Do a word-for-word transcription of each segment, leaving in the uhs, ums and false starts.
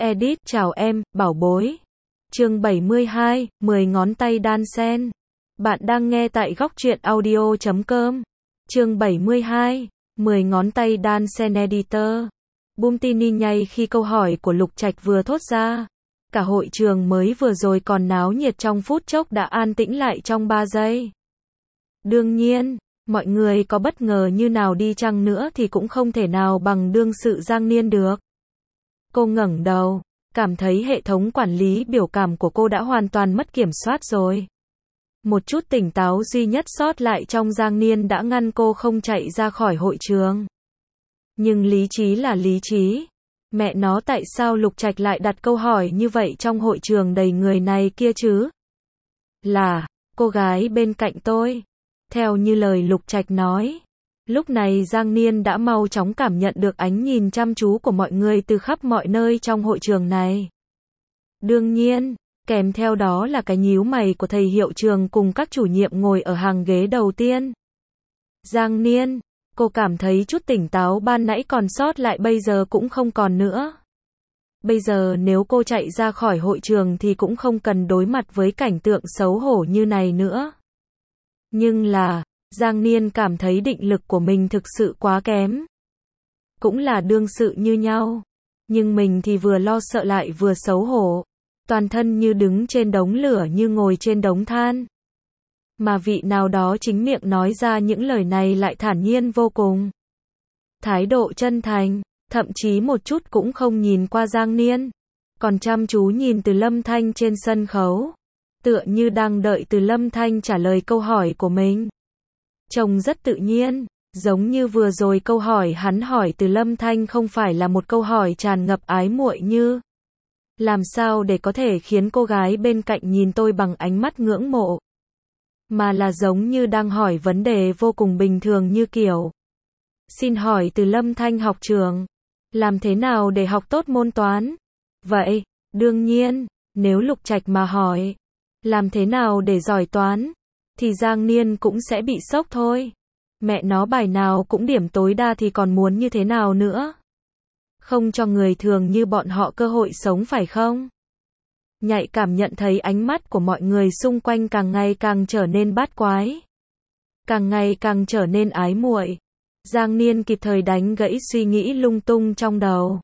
Edit, chào em, bảo bối. Chương bảy mươi hai, mười ngón tay đan sen. Bạn đang nghe tại góc truyện audio chấm com. Chương bảy mươi hai, mười ngón tay đan sen editor. Bum tini nhay khi câu hỏi của Lục Trạch vừa thốt ra. Cả hội trường mới vừa rồi còn náo nhiệt trong phút chốc đã an tĩnh lại trong ba giây. Đương nhiên, mọi người có bất ngờ như nào đi chăng nữa thì cũng không thể nào bằng đương sự Giang Niên được. Cô ngẩng đầu, cảm thấy hệ thống quản lý biểu cảm của cô đã hoàn toàn mất kiểm soát rồi. Một chút tỉnh táo duy nhất sót lại trong Giang Niên đã ngăn cô không chạy ra khỏi hội trường. Nhưng lý trí là lý trí. Mẹ nó, tại sao Lục Trạch lại đặt câu hỏi như vậy trong hội trường đầy người này kia chứ? Là, cô gái bên cạnh tôi. Theo như lời Lục Trạch nói. Lúc này Giang Niên đã mau chóng cảm nhận được ánh nhìn chăm chú của mọi người từ khắp mọi nơi trong hội trường này. Đương nhiên, kèm theo đó là cái nhíu mày của thầy hiệu trường cùng các chủ nhiệm ngồi ở hàng ghế đầu tiên. Giang Niên, cô cảm thấy chút tỉnh táo ban nãy còn sót lại bây giờ cũng không còn nữa. Bây giờ nếu cô chạy ra khỏi hội trường thì cũng không cần đối mặt với cảnh tượng xấu hổ như này nữa. Nhưng là, Giang Niên cảm thấy định lực của mình thực sự quá kém. Cũng là đương sự như nhau. Nhưng mình thì vừa lo sợ lại vừa xấu hổ. Toàn thân như đứng trên đống lửa như ngồi trên đống than. Mà vị nào đó chính miệng nói ra những lời này lại thản nhiên vô cùng. Thái độ chân thành, thậm chí một chút cũng không nhìn qua Giang Niên. Còn chăm chú nhìn Từ Lâm Thanh trên sân khấu. Tựa như đang đợi Từ Lâm Thanh trả lời câu hỏi của mình. Trông rất tự nhiên, giống như vừa rồi câu hỏi hắn hỏi Từ Lâm Thanh không phải là một câu hỏi tràn ngập ái muội như làm sao để có thể khiến cô gái bên cạnh nhìn tôi bằng ánh mắt ngưỡng mộ. Mà là giống như đang hỏi vấn đề vô cùng bình thường như kiểu. Xin hỏi Từ Lâm Thanh học trường, làm thế nào để học tốt môn toán? Vậy, đương nhiên, nếu Lục Trạch mà hỏi, làm thế nào để giỏi toán? Thì Giang Niên cũng sẽ bị sốc thôi. Mẹ nó, bài nào cũng điểm tối đa thì còn muốn như thế nào nữa? Không cho người thường như bọn họ cơ hội sống phải không? Nhạy cảm nhận thấy ánh mắt của mọi người xung quanh càng ngày càng trở nên bát quái. Càng ngày càng trở nên ái muội. Giang Niên kịp thời đánh gãy suy nghĩ lung tung trong đầu.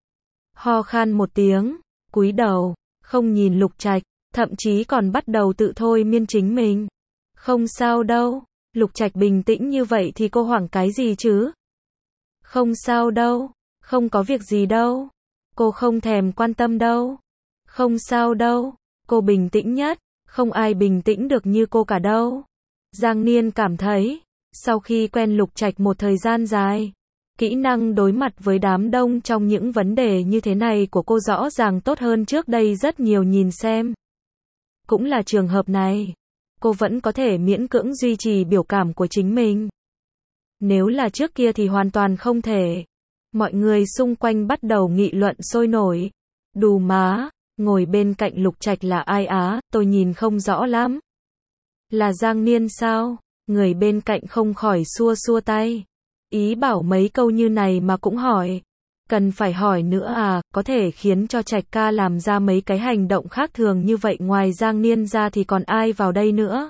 Ho khan một tiếng, cúi đầu, không nhìn Lục Trạch, thậm chí còn bắt đầu tự thôi miên chính mình. Không sao đâu, Lục Trạch bình tĩnh như vậy thì cô hoảng cái gì chứ? Không sao đâu, không có việc gì đâu, cô không thèm quan tâm đâu. Không sao đâu, cô bình tĩnh nhất, không ai bình tĩnh được như cô cả đâu. Giang Niên cảm thấy, sau khi quen Lục Trạch một thời gian dài, kỹ năng đối mặt với đám đông trong những vấn đề như thế này của cô rõ ràng tốt hơn trước đây rất nhiều. Nhìn xem. Cũng là trường hợp này. Cô vẫn có thể miễn cưỡng duy trì biểu cảm của chính mình. Nếu là trước kia thì hoàn toàn không thể. Mọi người xung quanh bắt đầu nghị luận sôi nổi. Đù má, ngồi bên cạnh Lục Trạch là ai á, tôi nhìn không rõ lắm. Là Giang Niên sao? Người bên cạnh không khỏi xua xua tay. Ý bảo mấy câu như này mà cũng hỏi. Cần phải hỏi nữa à, có thể khiến cho Trạch ca làm ra mấy cái hành động khác thường như vậy ngoài Giang Niên ra thì còn ai vào đây nữa?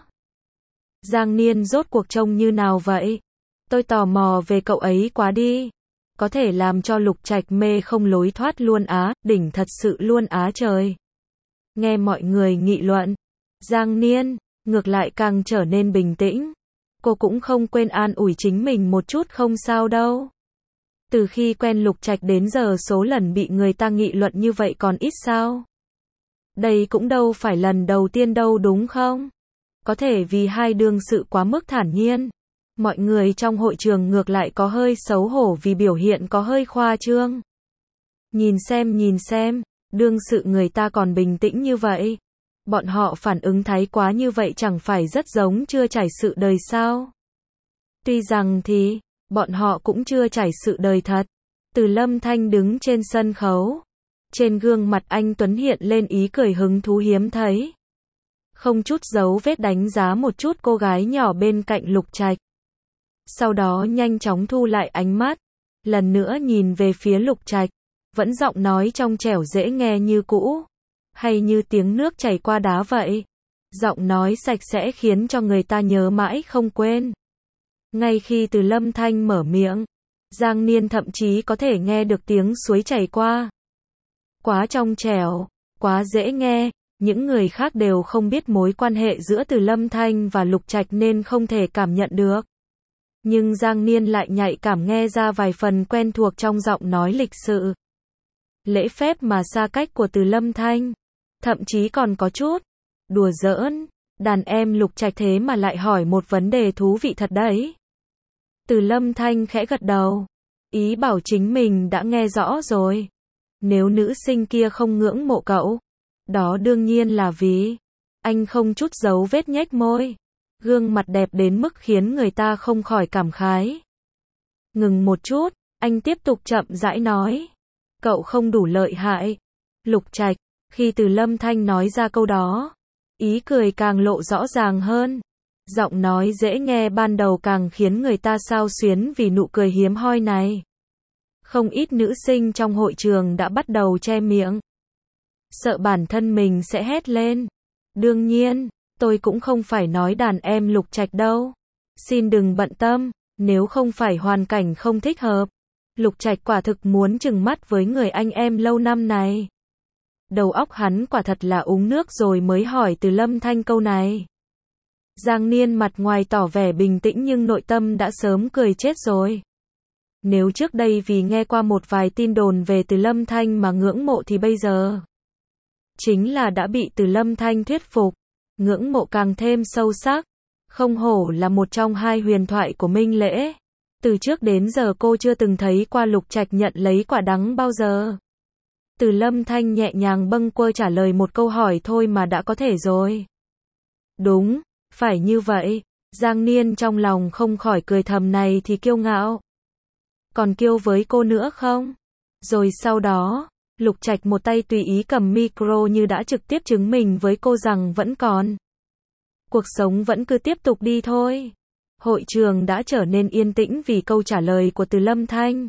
Giang Niên rốt cuộc trông như nào vậy? Tôi tò mò về cậu ấy quá đi. Có thể làm cho Lục Trạch mê không lối thoát luôn á, đỉnh thật sự luôn á trời. Nghe mọi người nghị luận, Giang Niên, ngược lại càng trở nên bình tĩnh. Cô cũng không quên an ủi chính mình một chút, không sao đâu. Từ khi quen Lục Trạch đến giờ số lần bị người ta nghị luận như vậy còn ít sao? Đây cũng đâu phải lần đầu tiên đâu đúng không? Có thể vì hai đương sự quá mức thản nhiên. Mọi người trong hội trường ngược lại có hơi xấu hổ vì biểu hiện có hơi khoa trương. Nhìn xem nhìn xem, đương sự người ta còn bình tĩnh như vậy. Bọn họ phản ứng thái quá như vậy chẳng phải rất giống chưa trải sự đời sao? Tuy rằng thì, bọn họ cũng chưa trải sự đời thật. Từ Lâm Thanh đứng trên sân khấu. Trên gương mặt anh Tuấn hiện lên ý cười hứng thú hiếm thấy. Không chút dấu vết đánh giá một chút cô gái nhỏ bên cạnh Lục Trạch. Sau đó nhanh chóng thu lại ánh mắt. Lần nữa nhìn về phía Lục Trạch. vẫn giọng nói trong trẻo dễ nghe như cũ, hay như tiếng nước chảy qua đá vậy. Giọng nói sạch sẽ khiến cho người ta nhớ mãi không quên. Ngay khi Từ Lâm Thanh mở miệng, Giang Niên thậm chí có thể nghe được tiếng suối chảy qua. Quá trong trẻo, quá dễ nghe, những người khác đều không biết mối quan hệ giữa Từ Lâm Thanh và Lục Trạch nên không thể cảm nhận được. Nhưng Giang Niên lại nhạy cảm nghe ra vài phần quen thuộc trong giọng nói lịch sự. Lễ phép mà xa cách của Từ Lâm Thanh, thậm chí còn có chút đùa giỡn, đàn em Lục Trạch thế mà lại hỏi một vấn đề thú vị thật đấy. Từ Lâm Thanh khẽ gật đầu, ý bảo chính mình đã nghe rõ rồi. Nếu nữ sinh kia không ngưỡng mộ cậu, đó đương nhiên là vì anh không chút dấu vết nhếch môi, gương mặt đẹp đến mức khiến người ta không khỏi cảm khái. Ngừng một chút, anh tiếp tục chậm rãi nói, cậu không đủ lợi hại. Lục Trạch, khi Từ Lâm Thanh nói ra câu đó, ý cười càng lộ rõ ràng hơn. Giọng nói dễ nghe ban đầu càng khiến người ta xao xuyến vì nụ cười hiếm hoi này. Không ít nữ sinh trong hội trường đã bắt đầu che miệng, sợ bản thân mình sẽ hét lên. Đương nhiên, tôi cũng không phải nói đàn em Lục Trạch đâu. Xin đừng bận tâm, nếu không phải hoàn cảnh không thích hợp. Lục Trạch quả thực muốn trừng mắt với người anh em lâu năm này. Đầu óc hắn quả thật là uống nước rồi mới hỏi Từ Lâm Thanh câu này. Giang Niên mặt ngoài tỏ vẻ bình tĩnh nhưng nội tâm đã sớm cười chết rồi. Nếu trước đây vì nghe qua một vài tin đồn về Từ Lâm Thanh mà ngưỡng mộ thì bây giờ chính là đã bị Từ Lâm Thanh thuyết phục, ngưỡng mộ càng thêm sâu sắc. Không hổ là một trong hai huyền thoại của Minh Lễ. Từ trước đến giờ cô chưa từng thấy qua Lục Trạch nhận lấy quả đắng bao giờ. Từ Lâm Thanh nhẹ nhàng bâng quơ trả lời một câu hỏi thôi mà đã có thể rồi. Đúng, phải như vậy. Giang Niên trong lòng không khỏi cười thầm, này thì kiêu ngạo. Còn kiêu với cô nữa không? Rồi sau đó, Lục Trạch một tay tùy ý cầm micro như đã trực tiếp chứng minh với cô rằng vẫn còn. Cuộc sống vẫn cứ tiếp tục đi thôi. Hội trường đã trở nên yên tĩnh vì câu trả lời của Từ Lâm Thanh.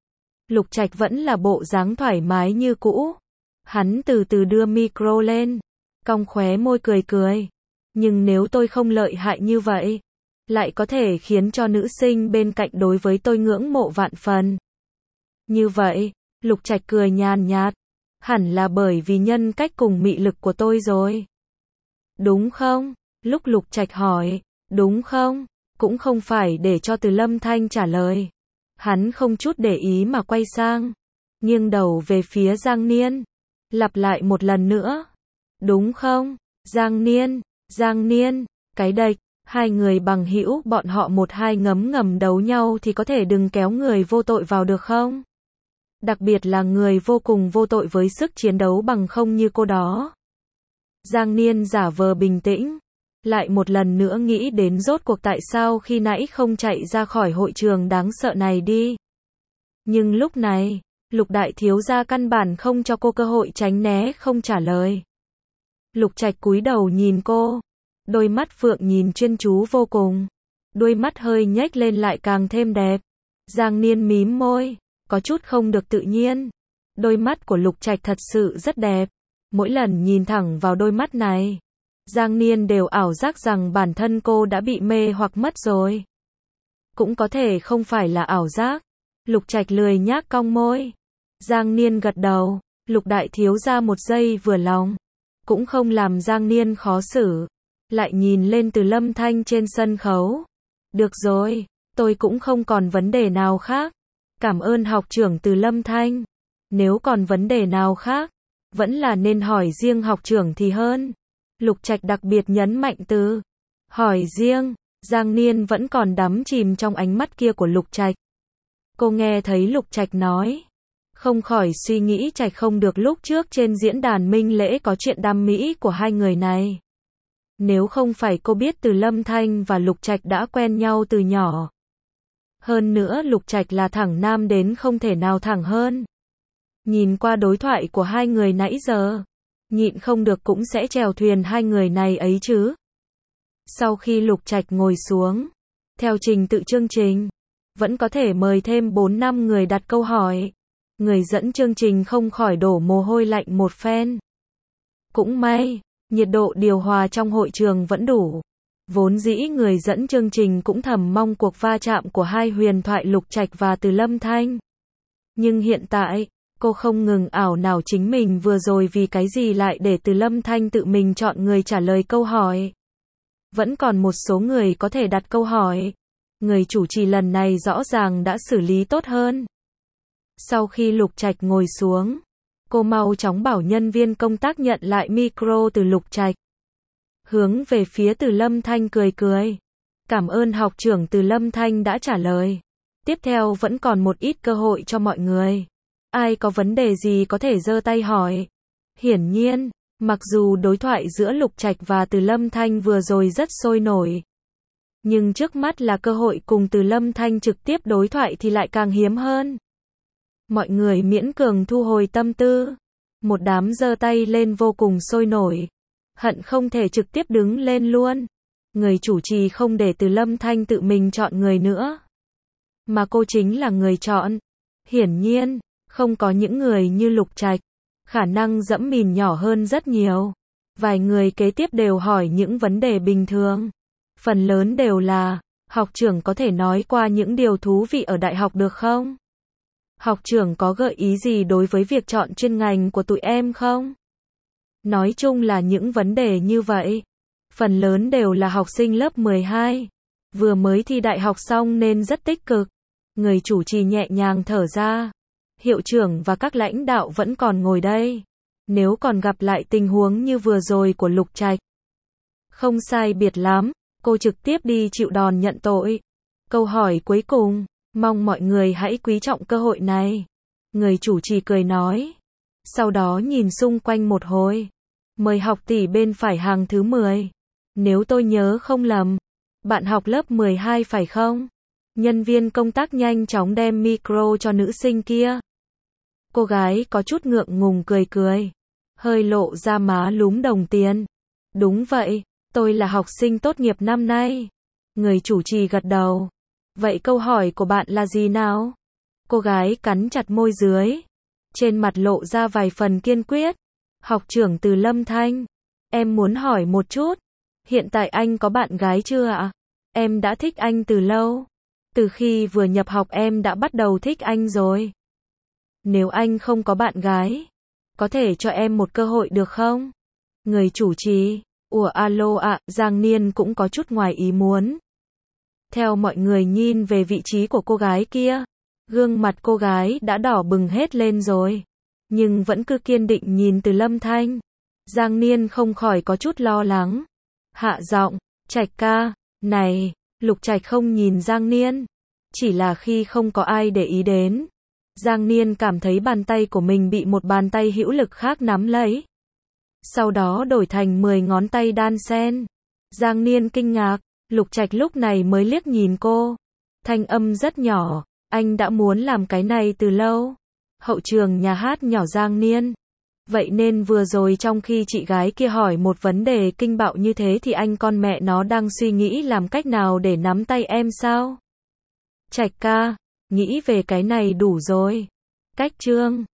Lục Trạch vẫn là bộ dáng thoải mái như cũ. Hắn từ từ đưa micro lên, cong khóe môi cười cười. Nhưng nếu tôi không lợi hại như vậy, lại có thể khiến cho nữ sinh bên cạnh đối với tôi ngưỡng mộ vạn phần. Như vậy, Lục Trạch cười nhàn nhạt, hẳn là bởi vì nhân cách cùng mị lực của tôi rồi. Đúng không? Lúc Lục Trạch hỏi, đúng không? Cũng không phải để cho Từ Lâm Thanh trả lời. Hắn không chút để ý mà quay sang, nghiêng đầu về phía Giang Niên, lặp lại một lần nữa. Đúng không? Giang Niên, Giang Niên, cái đệch, hai người bằng hữu bọn họ một hai ngấm ngầm đấu nhau thì có thể đừng kéo người vô tội vào được không? Đặc biệt là người vô cùng vô tội với sức chiến đấu bằng không như cô đó. Giang Niên giả vờ bình tĩnh, lại một lần nữa nghĩ đến rốt cuộc tại sao khi nãy không chạy ra khỏi hội trường đáng sợ này đi. Nhưng lúc này, Lục đại thiếu gia căn bản không cho cô cơ hội tránh né không trả lời. Lục Trạch cúi đầu nhìn cô, đôi mắt phượng nhìn chuyên chú vô cùng, đôi mắt hơi nhếch lên lại càng thêm đẹp. Giang Niên mím môi, có chút không được tự nhiên. Đôi mắt của Lục Trạch thật sự rất đẹp. Mỗi lần nhìn thẳng vào đôi mắt này, Giang Niên đều ảo giác rằng bản thân cô đã bị mê hoặc mất rồi. Cũng có thể không phải là ảo giác. Lục Trạch lười nhác cong môi. Giang Niên gật đầu. Lục đại thiếu gia một giây vừa lòng, cũng không làm Giang Niên khó xử. Lại nhìn lên Từ Lâm Thanh trên sân khấu. Được rồi, tôi cũng không còn vấn đề nào khác. Cảm ơn học trưởng Từ Lâm Thanh. Nếu còn vấn đề nào khác, vẫn là nên hỏi riêng học trưởng thì hơn. Lục Trạch đặc biệt nhấn mạnh từ hỏi riêng. Giang Niên vẫn còn đắm chìm trong ánh mắt kia của Lục Trạch. Cô nghe thấy Lục Trạch nói, không khỏi suy nghĩ Trạch không được lúc trước trên diễn đàn Minh Lễ có chuyện đam mỹ của hai người này. Nếu không phải cô biết Từ Lâm Thanh và Lục Trạch đã quen nhau từ nhỏ. Hơn nữa Lục Trạch là thẳng nam đến không thể nào thẳng hơn. Nhìn qua đối thoại của hai người nãy giờ, nhịn không được cũng sẽ chèo thuyền hai người này ấy chứ. Sau khi Lục Trạch ngồi xuống, theo trình tự chương trình, vẫn có thể mời thêm bốn năm người đặt câu hỏi. Người dẫn chương trình không khỏi đổ mồ hôi lạnh một phen. Cũng may, nhiệt độ điều hòa trong hội trường vẫn đủ. Vốn dĩ người dẫn chương trình cũng thầm mong cuộc va chạm của hai huyền thoại Lục Trạch và Từ Lâm Thanh. Nhưng hiện tại, cô không ngừng ảo não chính mình vừa rồi vì cái gì lại để Từ Lâm Thanh tự mình chọn người trả lời câu hỏi. Vẫn còn một số người có thể đặt câu hỏi. Người chủ trì lần này rõ ràng đã xử lý tốt hơn. Sau khi Lục Trạch ngồi xuống, cô mau chóng bảo nhân viên công tác nhận lại micro từ Lục Trạch. Hướng về phía Từ Lâm Thanh cười cười. Cảm ơn học trưởng Từ Lâm Thanh đã trả lời. Tiếp theo vẫn còn một ít cơ hội cho mọi người. Ai có vấn đề gì có thể giơ tay hỏi. Hiển nhiên, mặc dù đối thoại giữa Lục Trạch và Từ Lâm Thanh vừa rồi rất sôi nổi, nhưng trước mắt là cơ hội cùng Từ Lâm Thanh trực tiếp đối thoại thì lại càng hiếm hơn. Mọi người miễn cường thu hồi tâm tư. Một đám giơ tay lên vô cùng sôi nổi. Hận không thể trực tiếp đứng lên luôn. Người chủ trì không để Từ Lâm Thanh tự mình chọn người nữa, mà cô chính là người chọn. Hiển nhiên, không có những người như Lục Trạch. Khả năng dẫm mìn nhỏ hơn rất nhiều. Vài người kế tiếp đều hỏi những vấn đề bình thường. Phần lớn đều là, học trưởng có thể nói qua những điều thú vị ở đại học được không? Học trưởng có gợi ý gì đối với việc chọn chuyên ngành của tụi em không? Nói chung là những vấn đề như vậy. Phần lớn đều là học sinh lớp mười hai. Vừa mới thi đại học xong nên rất tích cực. Người chủ trì nhẹ nhàng thở ra. Hiệu trưởng và các lãnh đạo vẫn còn ngồi đây. Nếu còn gặp lại tình huống như vừa rồi của Lục Trạch, không sai biệt lắm, cô trực tiếp đi chịu đòn nhận tội. Câu hỏi cuối cùng, mong mọi người hãy quý trọng cơ hội này. Người chủ trì cười nói. Sau đó nhìn xung quanh một hồi. Mời học tỷ bên phải hàng thứ mười. Nếu tôi nhớ không lầm, bạn học lớp mười hai phải không? Nhân viên công tác nhanh chóng đem micro cho nữ sinh kia. Cô gái có chút ngượng ngùng cười cười, hơi lộ ra má lúm đồng tiền. Đúng vậy, tôi là học sinh tốt nghiệp năm nay. Người chủ trì gật đầu. Vậy câu hỏi của bạn là gì nào? Cô gái cắn chặt môi dưới, trên mặt lộ ra vài phần kiên quyết. Học trưởng Từ Lâm Thanh, em muốn hỏi một chút, hiện tại anh có bạn gái chưa ạ? Em đã thích anh từ lâu. Từ khi vừa nhập học em đã bắt đầu thích anh rồi. Nếu anh không có bạn gái, có thể cho em một cơ hội được không? Người chủ trì, ủa alo ạ, Giang Niên cũng có chút ngoài ý muốn. Theo mọi người nhìn về vị trí của cô gái kia, gương mặt cô gái đã đỏ bừng hết lên rồi, nhưng vẫn cứ kiên định nhìn Từ Lâm Thanh. Giang Niên không khỏi có chút lo lắng. Hạ giọng, Trạch ca, này, Lục Trạch không nhìn Giang Niên. Chỉ là khi không có ai để ý đến, Giang Niên cảm thấy bàn tay của mình bị một bàn tay hữu lực khác nắm lấy. Sau đó đổi thành mười ngón tay đan xen. Giang Niên kinh ngạc, Lục Trạch lúc này mới liếc nhìn cô. Thanh âm rất nhỏ, anh đã muốn làm cái này từ lâu. Hậu trường nhà hát nhỏ Giang Niên. Vậy nên vừa rồi trong khi chị gái kia hỏi một vấn đề kinh bạo như thế thì anh con mẹ nó đang suy nghĩ làm cách nào để nắm tay em sao? Trạch ca, nghĩ về cái này đủ rồi. Cách chương